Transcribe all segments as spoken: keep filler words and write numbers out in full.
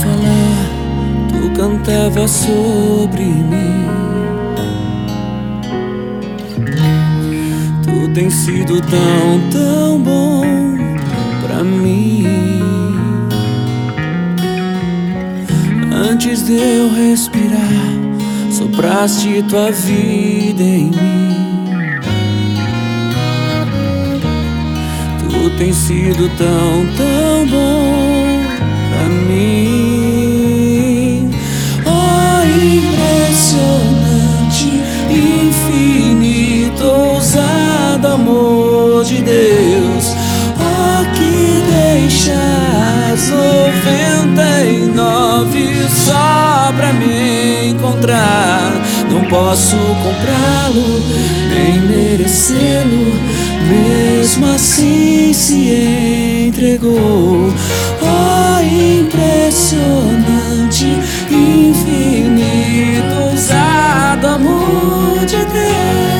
falar, tu cantava sobre mim. Tu tens sido tão, tão bom pra mim. Antes de eu respirar, sopraste tua vida em mim. Tu tens sido tão, tão bom pra mim. Oh, impressionante, infinito, ousado amor de Deus. Oh, que deixas noventa e nove só pra me encontrar. Não posso comprá-lo, nem merecê-lo, mesmo assim se entregou. Oh, impressionante, infinito, ousado amor de Deus.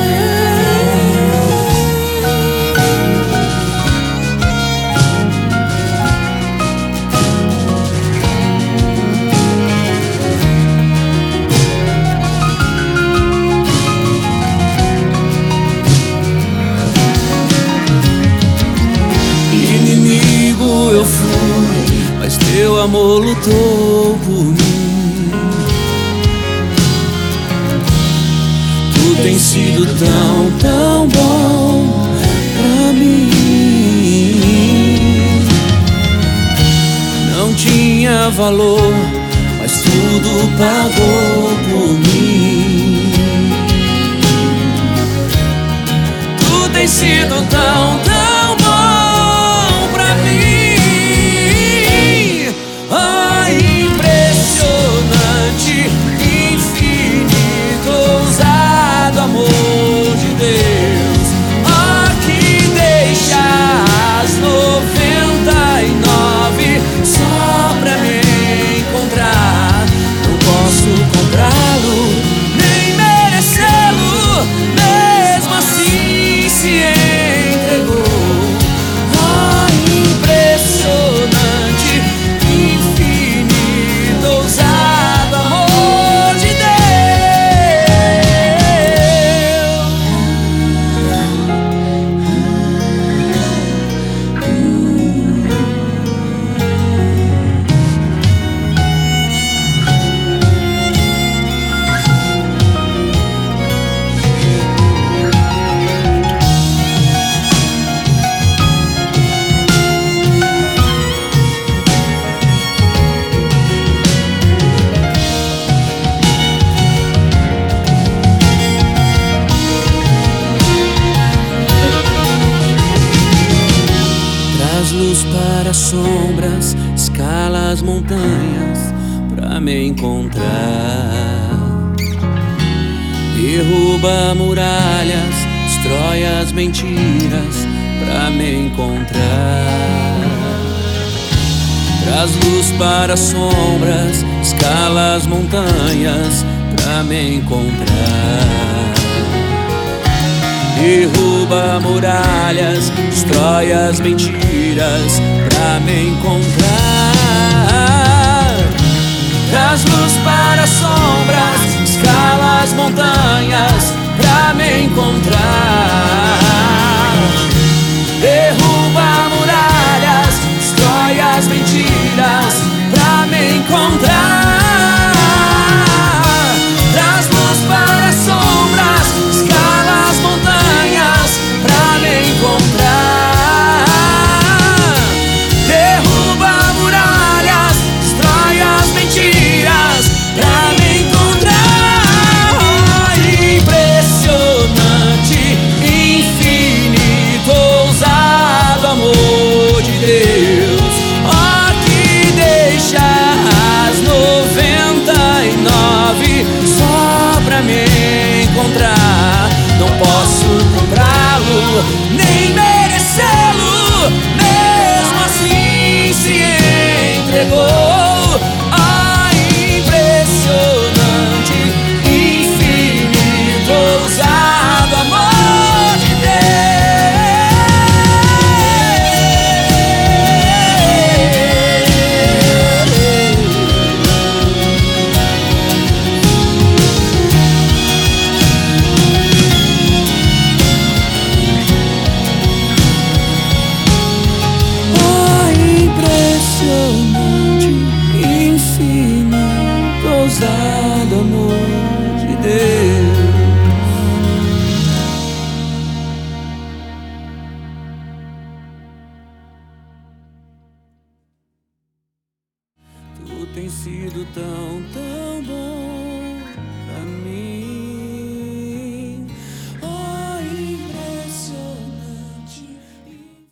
Eu fui, mas teu amor lutou por mim. Tu tens sido tão, tão bom pra mim. Não tinha valor, mas tudo pagou por mim. Tu tens sido tão, tão bom pra mim. Infinito, ousado amor de Deus. Oh, que deixa as noventa e nove só pra me encontrar. Não posso comprá-lo, nem merecê-lo, mesmo assim se entregou. Oh, impressionante, infinito, ousado amor de Deus. Traz luz para as sombras, escala as montanhas pra me encontrar. Derruba muralhas, destrói as mentiras pra me encontrar. Traz luz para as sombras, escala as montanhas pra me encontrar. Derruba muralhas, destrói as mentiras pra me encontrar. Traz luz para as sombras, escala as montanhas pra me encontrar. Derruba muralhas, destrói as mentiras pra me encontrar. Traz luz para as sombras, escala as montanhas pra me encontrar. Derruba muralhas, destrói as mentiras pra me encontrar. Oh, impressionante, tem sido tão, tão bom pra mim.